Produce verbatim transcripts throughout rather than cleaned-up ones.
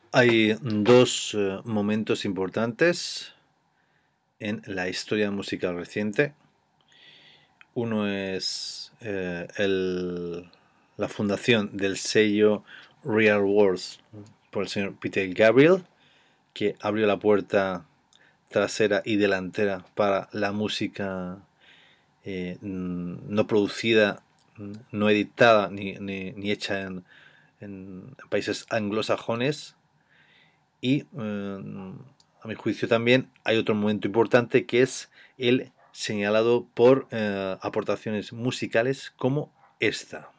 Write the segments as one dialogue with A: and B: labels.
A: Hay dos eh, momentos importantes en la historia musical reciente. Uno es eh, el- la fundación del sello Real Words por el señor Peter Gabriel, que abrió la puerta trasera y delantera para la música eh, no producida, no editada ni, ni- ni hecha en, en países anglosajones. Y eh, a mi juicio también hay otro momento importante, que es el señalado por eh, aportaciones musicales como esta.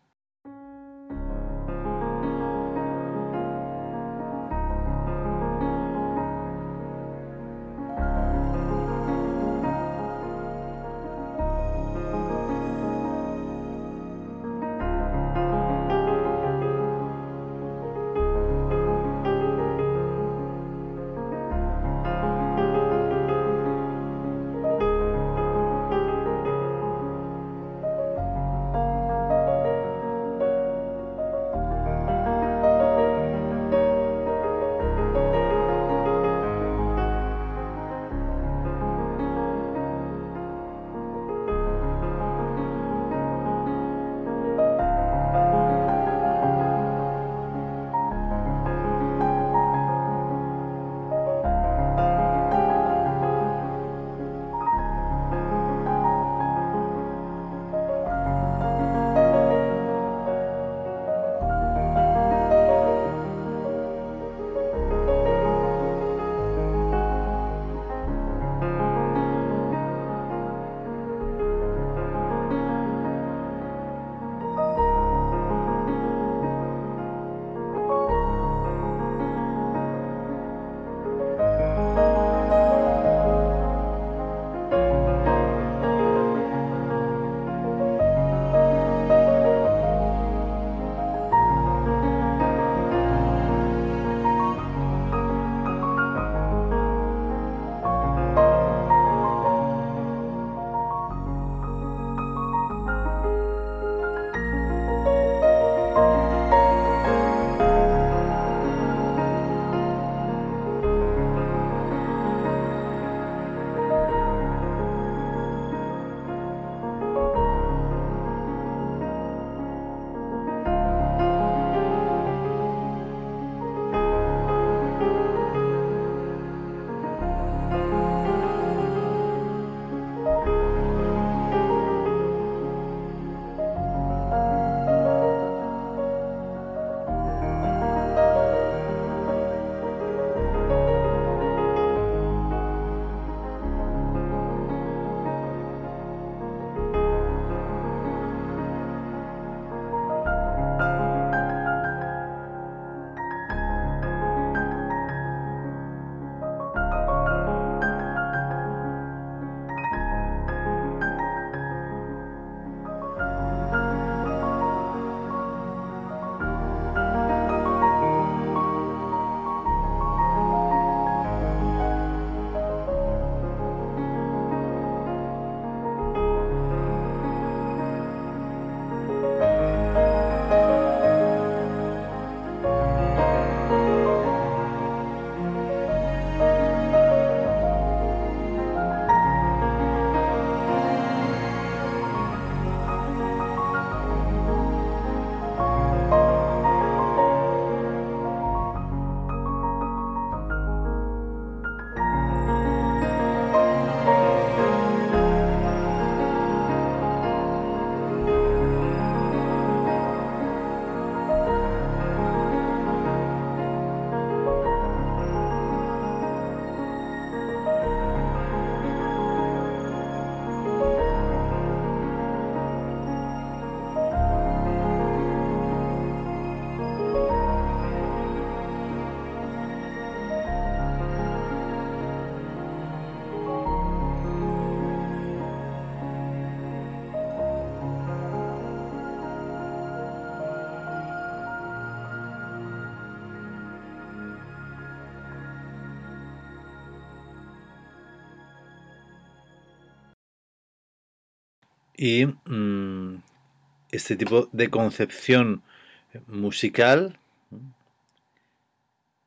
A: Y mmm, este tipo de concepción musical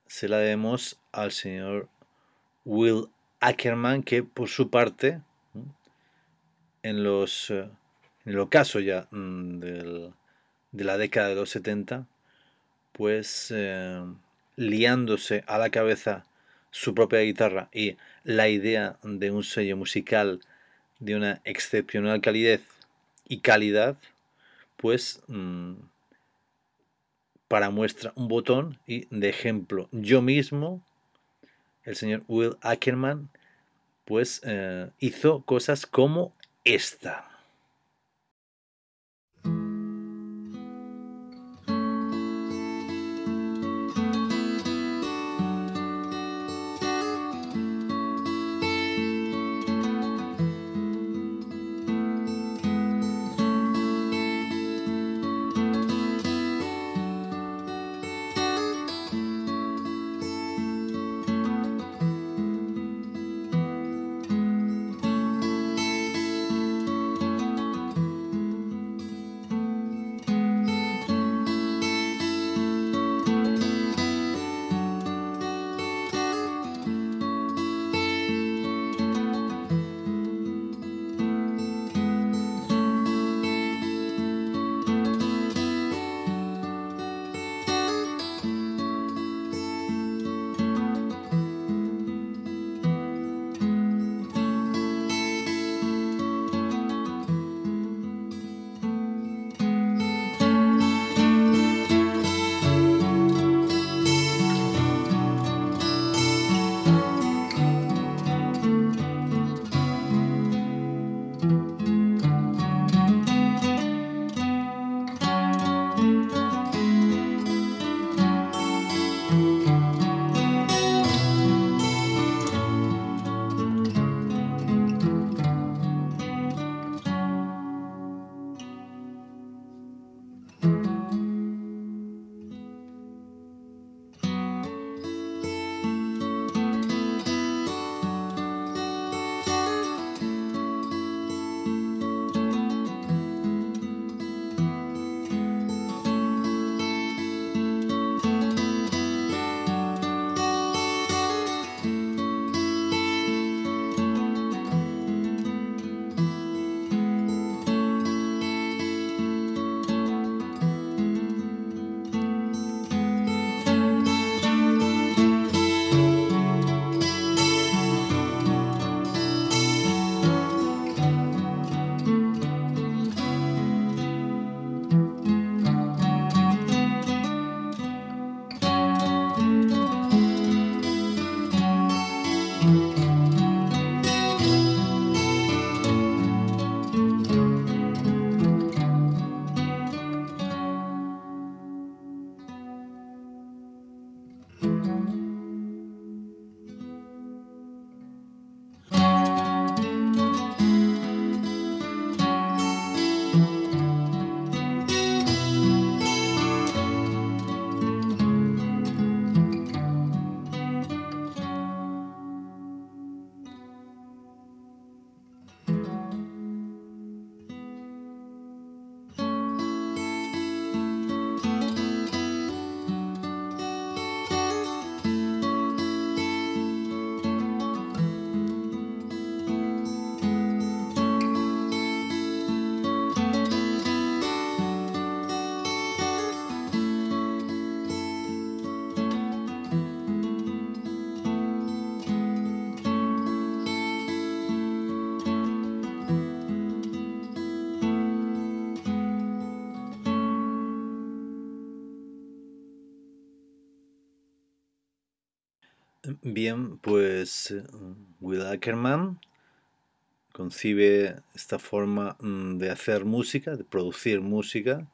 A: se la debemos al señor Will Ackerman, que por su parte, en los en el ocaso ya del, de la década de los setenta, pues eh, liándose a la cabeza su propia guitarra y la idea de un sello musical de una excepcional calidez y calidad, pues mmm, para muestra un botón y de ejemplo yo mismo, el señor Will Ackerman, pues eh, hizo cosas como esta. Bien, pues Will Ackerman concibe esta forma de hacer música, de producir música,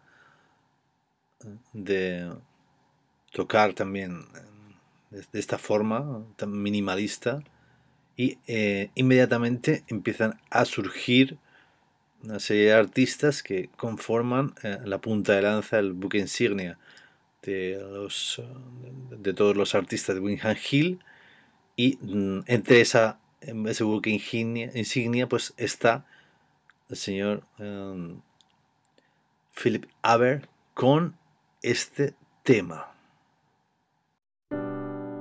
A: de tocar también de esta forma tan minimalista, y eh, inmediatamente empiezan a surgir una serie de artistas que conforman eh, la punta de lanza, el buque insignia de, los, de todos los artistas de Windham Hill, y mm, entre esa, ese buque insignia, insignia pues está el señor um, Philip Aber con este tema.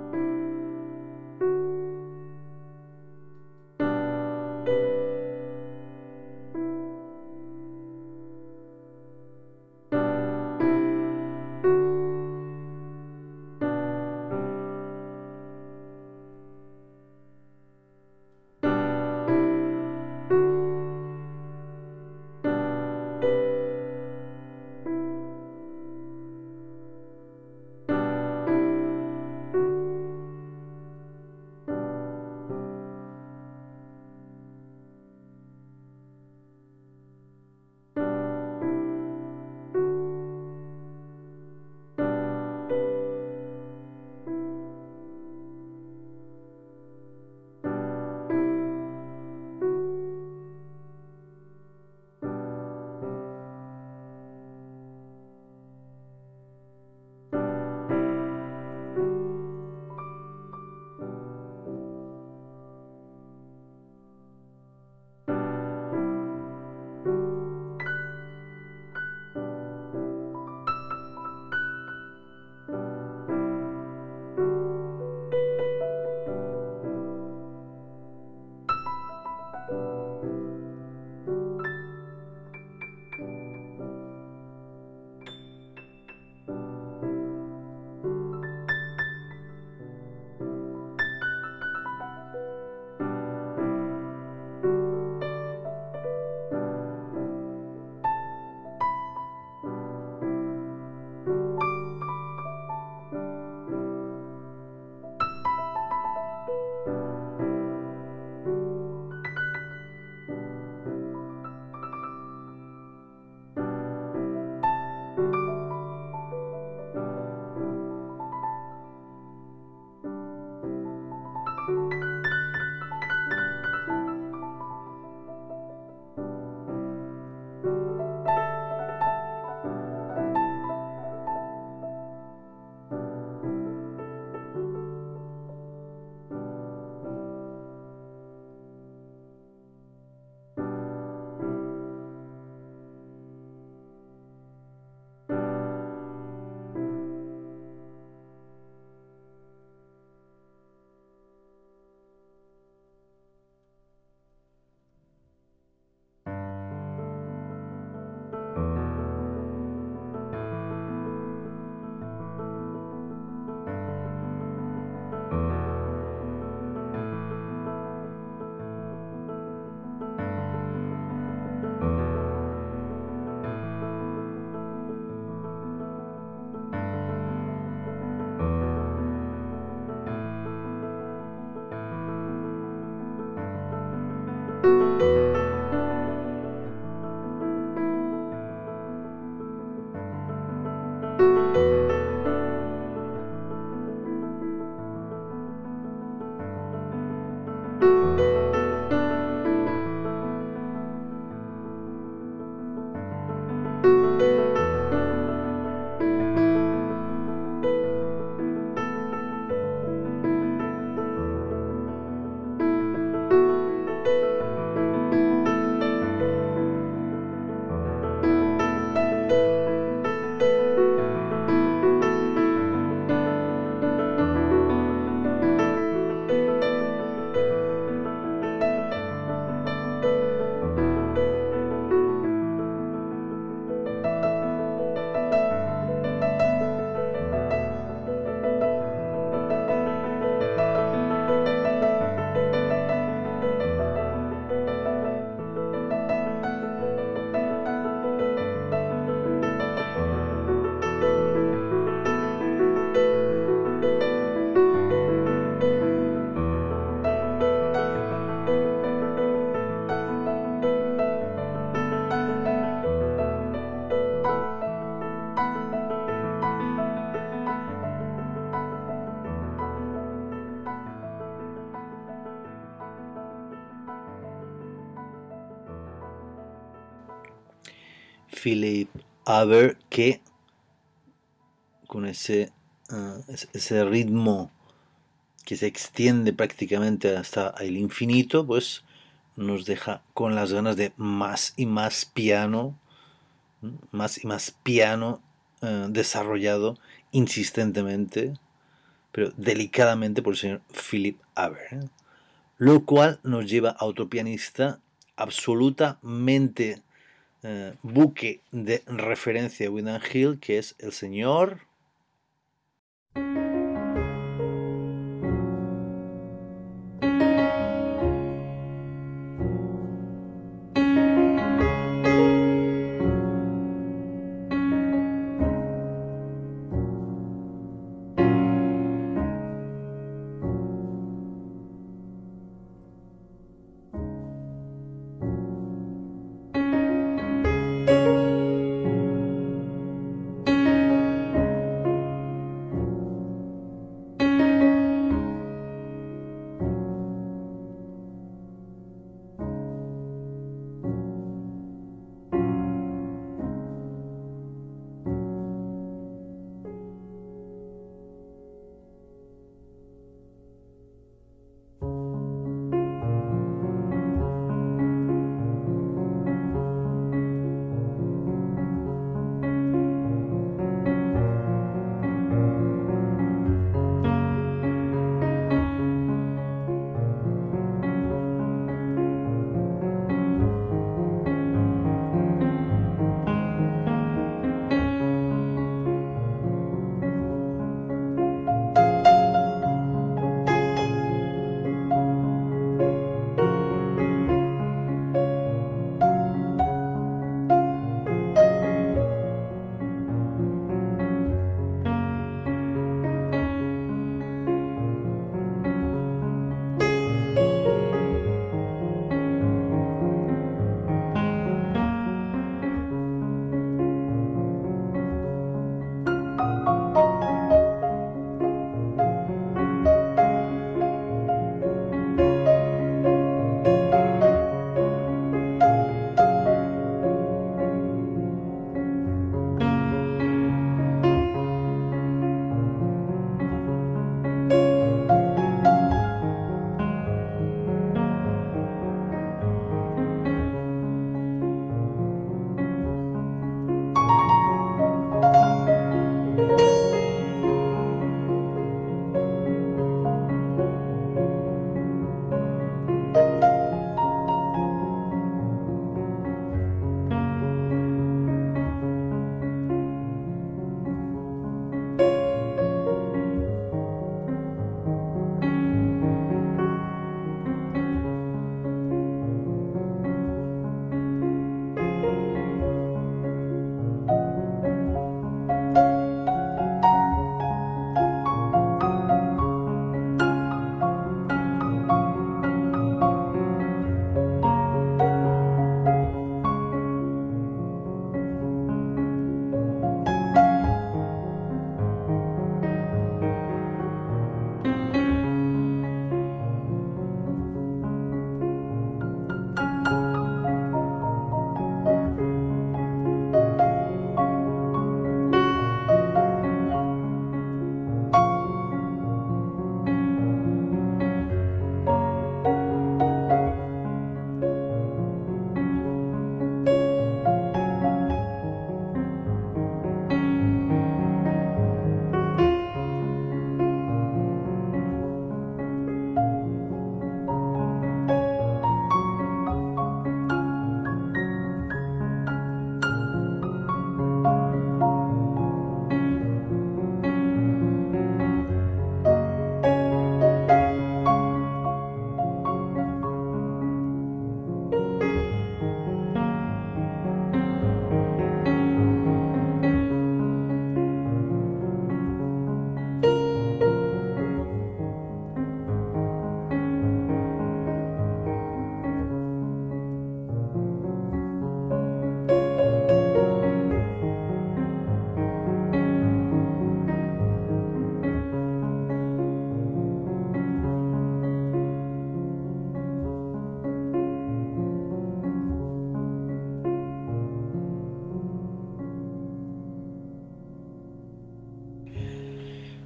A: Philip Haber, que con ese, uh, ese ritmo que se extiende prácticamente hasta el infinito, pues nos deja con las ganas de más y más piano, más y más piano uh, desarrollado insistentemente, pero delicadamente por el señor Philip Haber, ¿eh? Lo cual nos lleva a otro pianista absolutamente Uh, buque de referencia de Windham Hill, que es el señor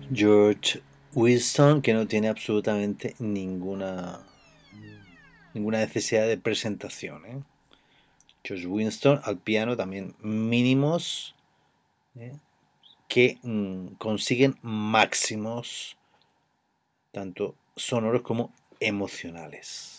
A: George Winston, que no tiene absolutamente ninguna ninguna necesidad de presentación, ¿eh? George Winston al piano también mínimos, ¿eh? que mmm, consiguen máximos tanto sonoros como emocionales.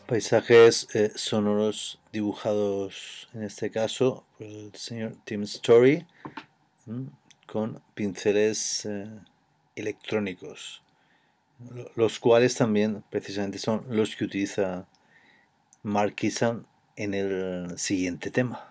A: Paisajes eh, sonoros dibujados, en este caso, por el señor Tim Story, ¿m? Con pinceles eh, electrónicos, los cuales también precisamente son los que utiliza Mark Kissam en el siguiente tema.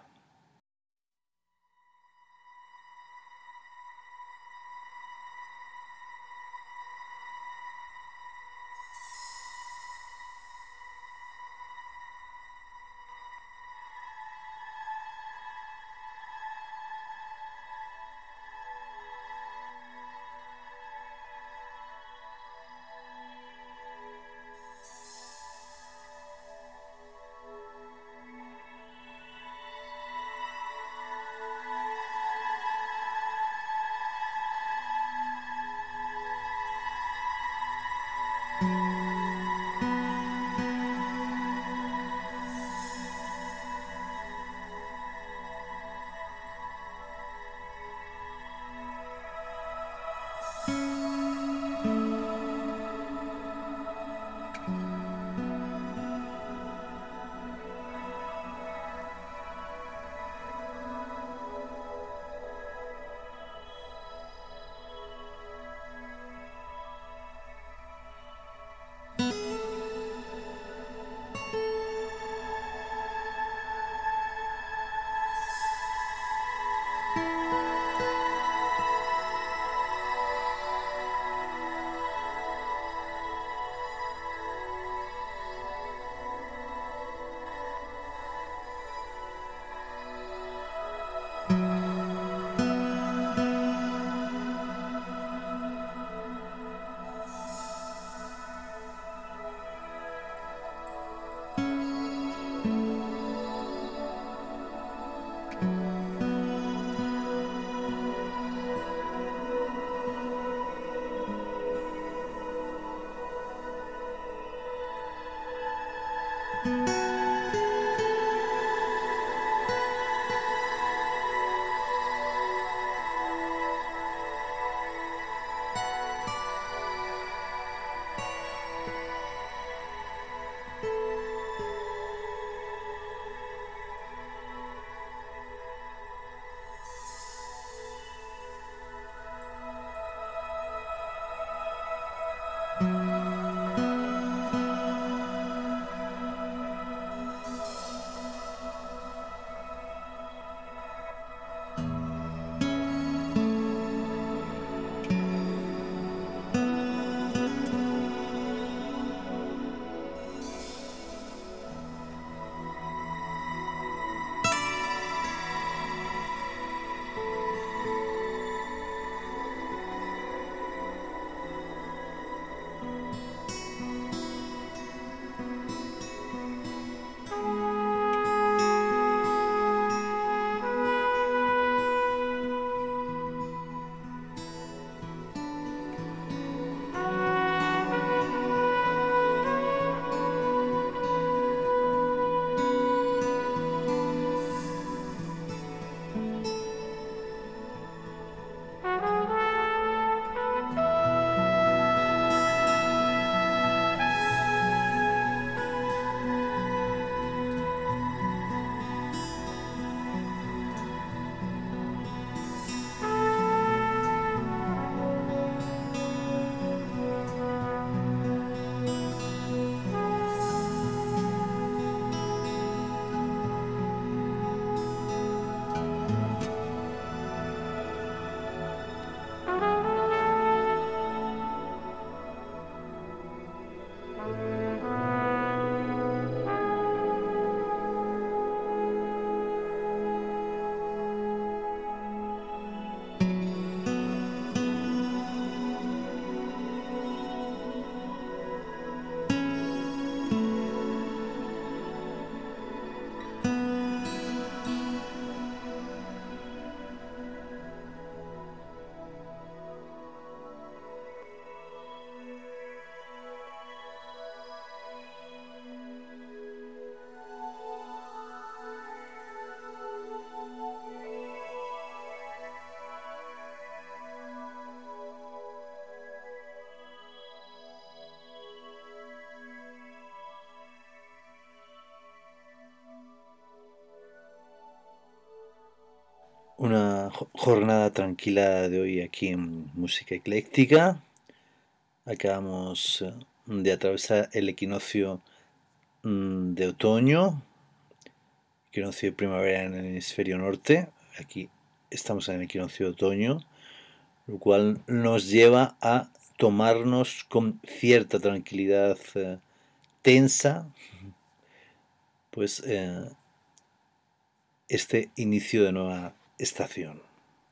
A: una jornada tranquila de hoy aquí en Música Ecléctica. Acabamos de atravesar el equinoccio de otoño, equinoccio de primavera en el hemisferio norte. Aquí estamos en el equinoccio de otoño, lo cual nos lleva a tomarnos con cierta tranquilidad eh, tensa, pues eh, este inicio de nueva estación.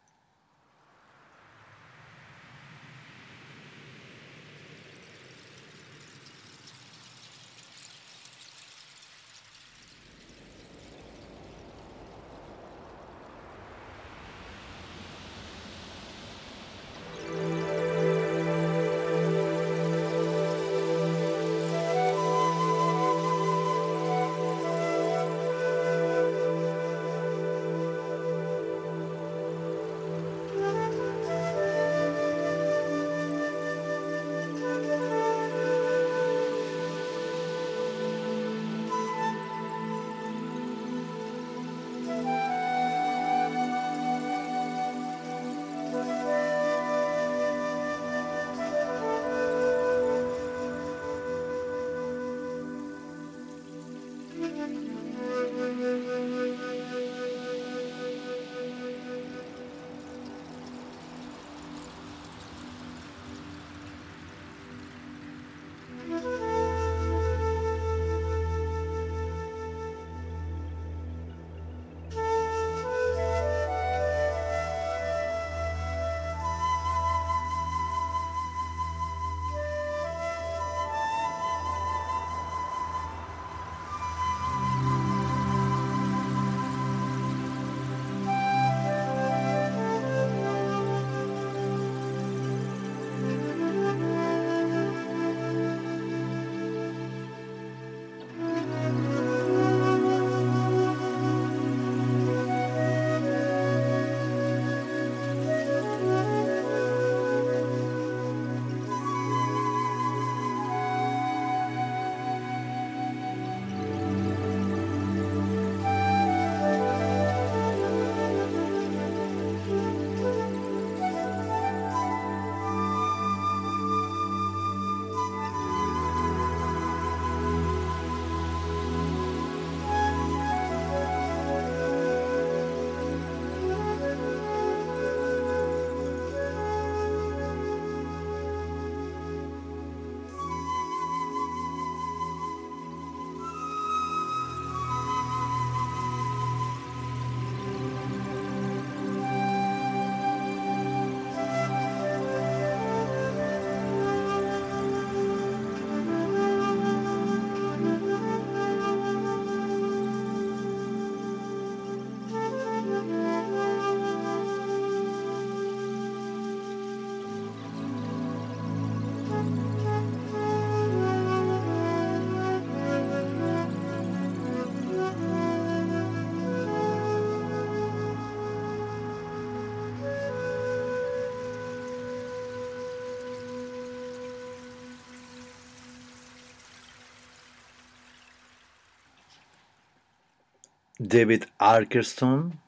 A: David Arkenstone,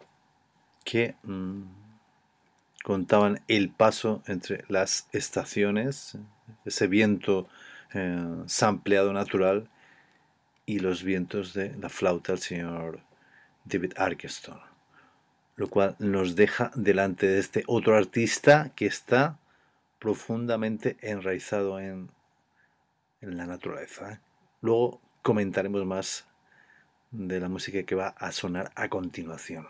A: que mmm, contaban el paso entre las estaciones, ese viento eh, sampleado natural y los vientos de la flauta del señor David Arkenstone, lo cual nos deja delante de este otro artista que está profundamente enraizado en, en la naturaleza. Luego comentaremos más de la música que va a sonar a continuación.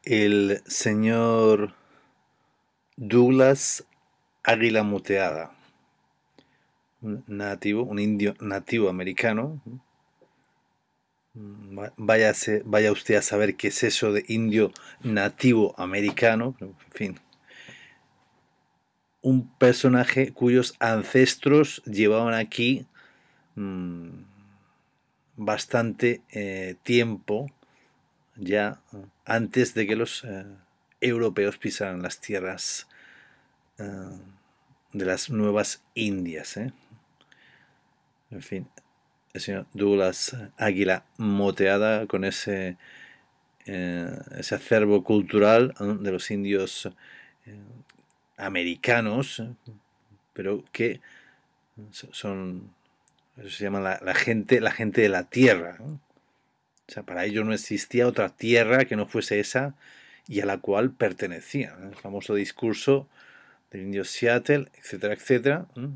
A: el señor Douglas Águila Moteada, un nativo, un indio nativo americano. Vaya, vaya usted a saber qué es eso de indio nativo americano, en fin. Un personaje cuyos ancestros llevaban aquí mmm, bastante eh, tiempo ya antes de que los eh, europeos pisaran las tierras eh, de las nuevas Indias. ¿eh? En fin, el señor Douglas Águila Moteada con ese, eh, ese acervo cultural ¿eh? de los indios eh, americanos, pero que son, eso se llama la, la gente, la gente de la tierra. ¿no? O sea, para ellos no existía otra tierra que no fuese esa y a la cual pertenecían. ¿no? El famoso discurso del indio Seattle, etcétera, etcétera. ¿no?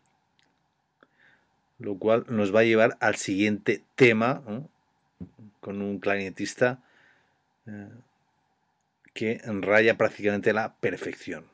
A: Lo cual nos va a llevar al siguiente tema, ¿no? con un clarinetista eh, que raya prácticamente la perfección.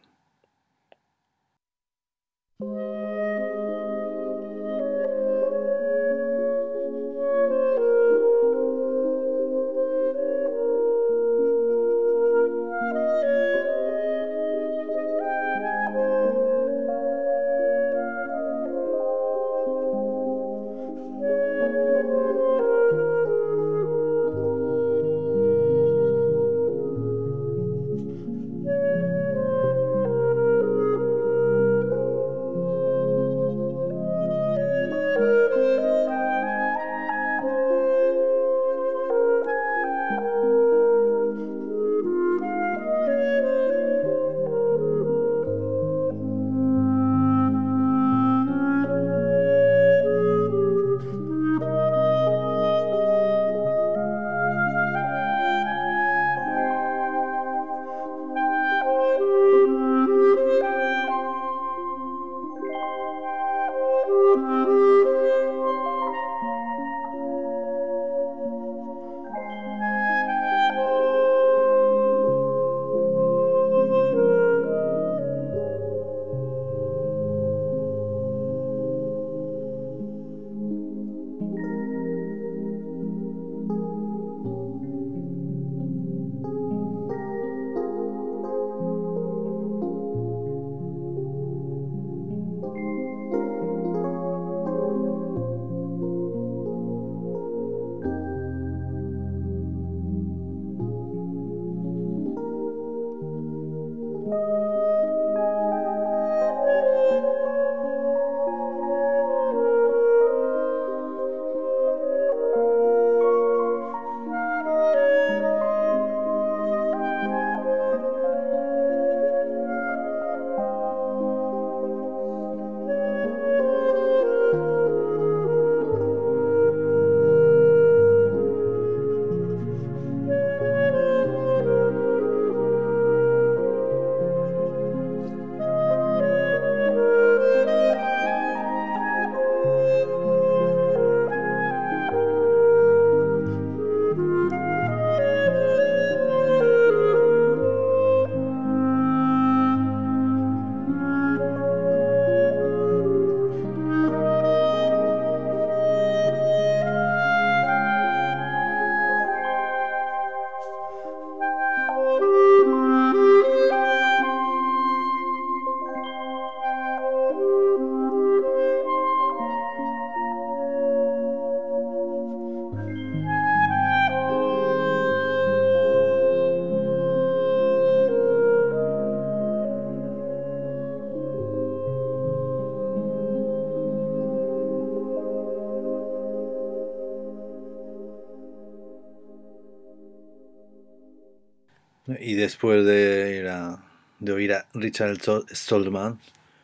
A: Y después de, ir a, de oír a Richard Stoltzman,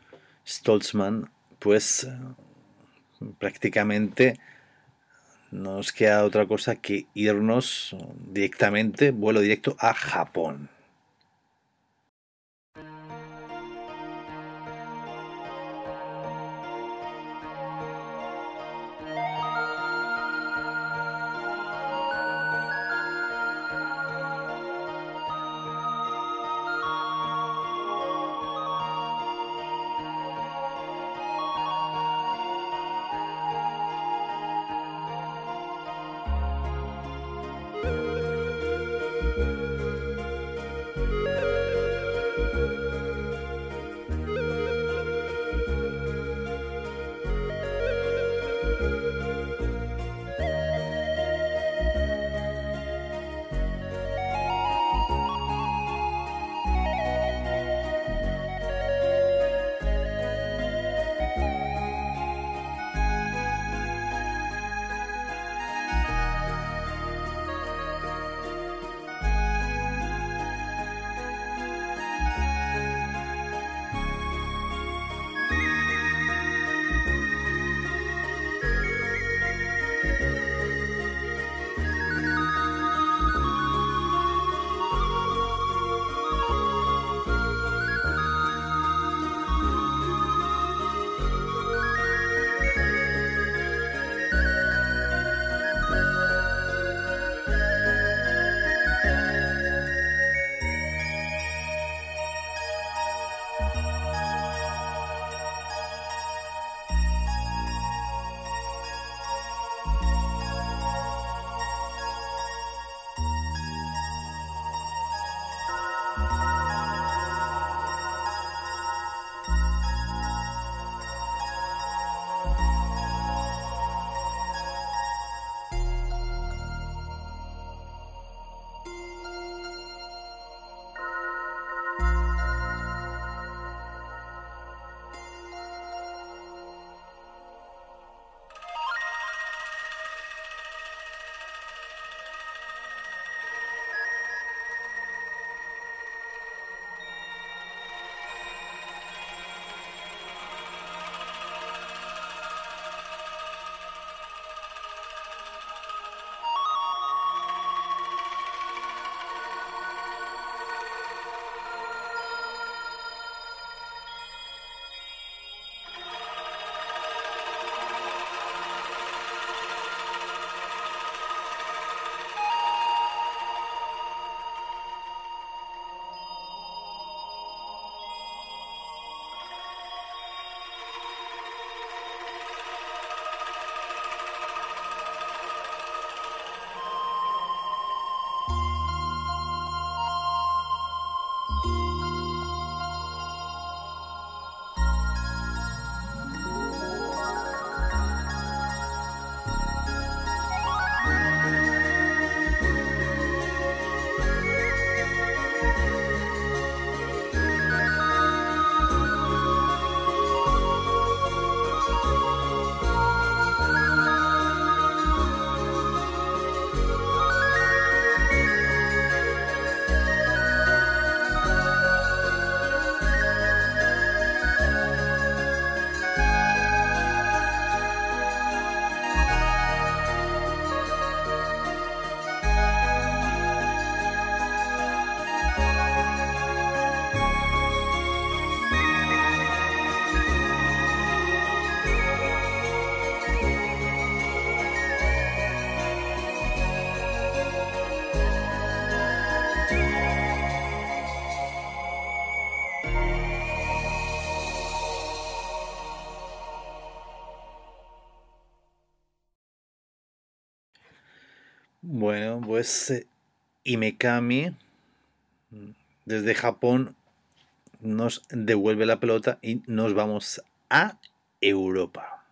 A: Stoltzman pues prácticamente no nos queda otra cosa que irnos directamente, vuelo directo a Japón. Bueno, pues eh, Imekami desde Japón nos devuelve la pelota y nos vamos a Europa.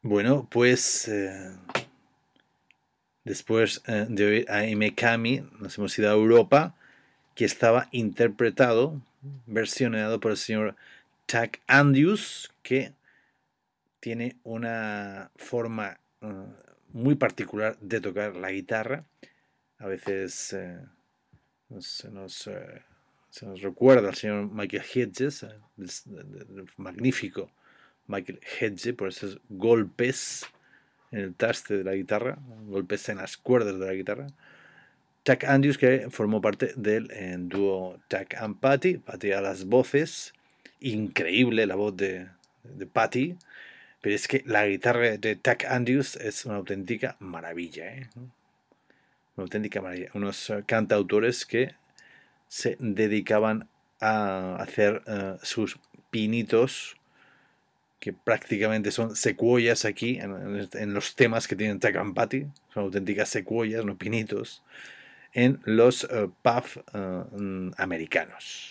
A: Bueno, pues eh, después eh, de oír a Imekami, nos hemos ido a Europa, que estaba interpretado, versionado por el señor Tak Andrews, que tiene una forma uh, muy particular de tocar la guitarra. A veces eh, se, nos, eh, se nos recuerda al señor Michael Hedges, eh, el magnífico Michael Hedges, por esos golpes en el traste de la guitarra, golpes en las cuerdas de la guitarra. Tak Andrews, que formó parte del eh, dúo Tak and Patty, Patty a las voces, increíble la voz de, de Patty, pero es que la guitarra de Tak Andrews es una auténtica maravilla, ¿eh? Una auténtica maravilla. Unos uh, cantautores que se dedicaban a hacer uh, sus pinitos, que prácticamente son secuoyas aquí, en, en los temas que tienen Tak and Patty, son auténticas secuoyas, no pinitos, en los uh, pubs uh, americanos.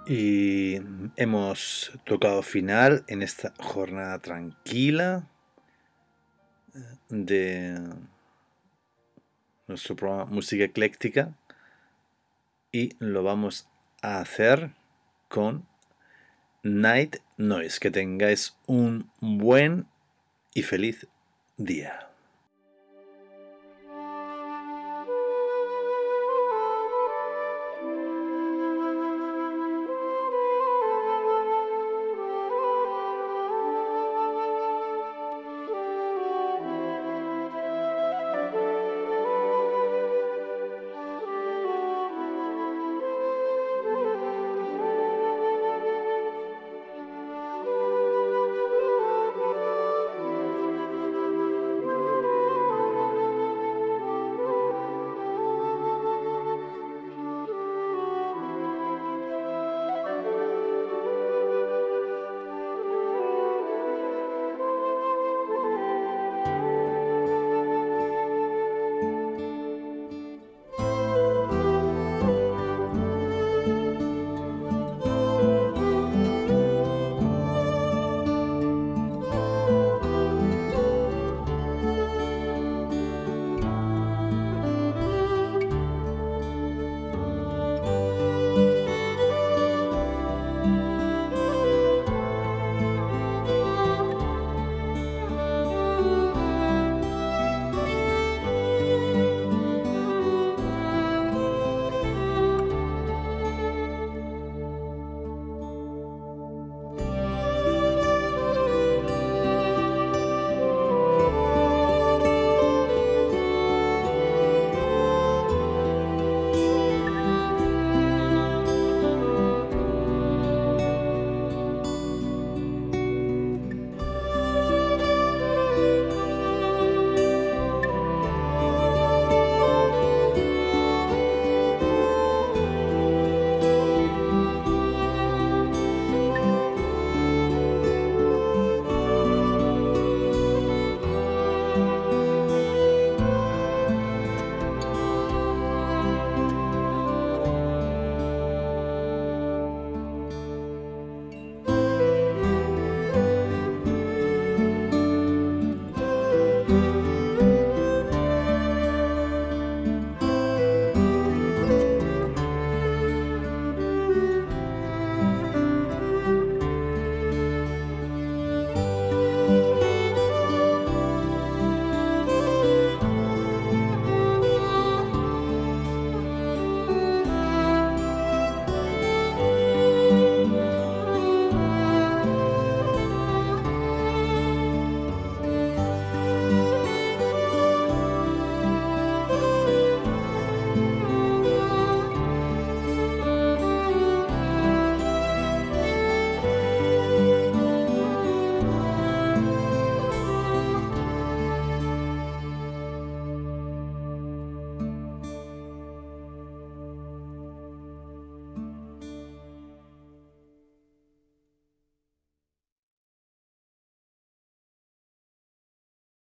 A: Y hemos tocado final en esta jornada tranquila de nuestro programa Música Ecléctica, y lo vamos a hacer con Night Noise. Que tengáis un buen y feliz día.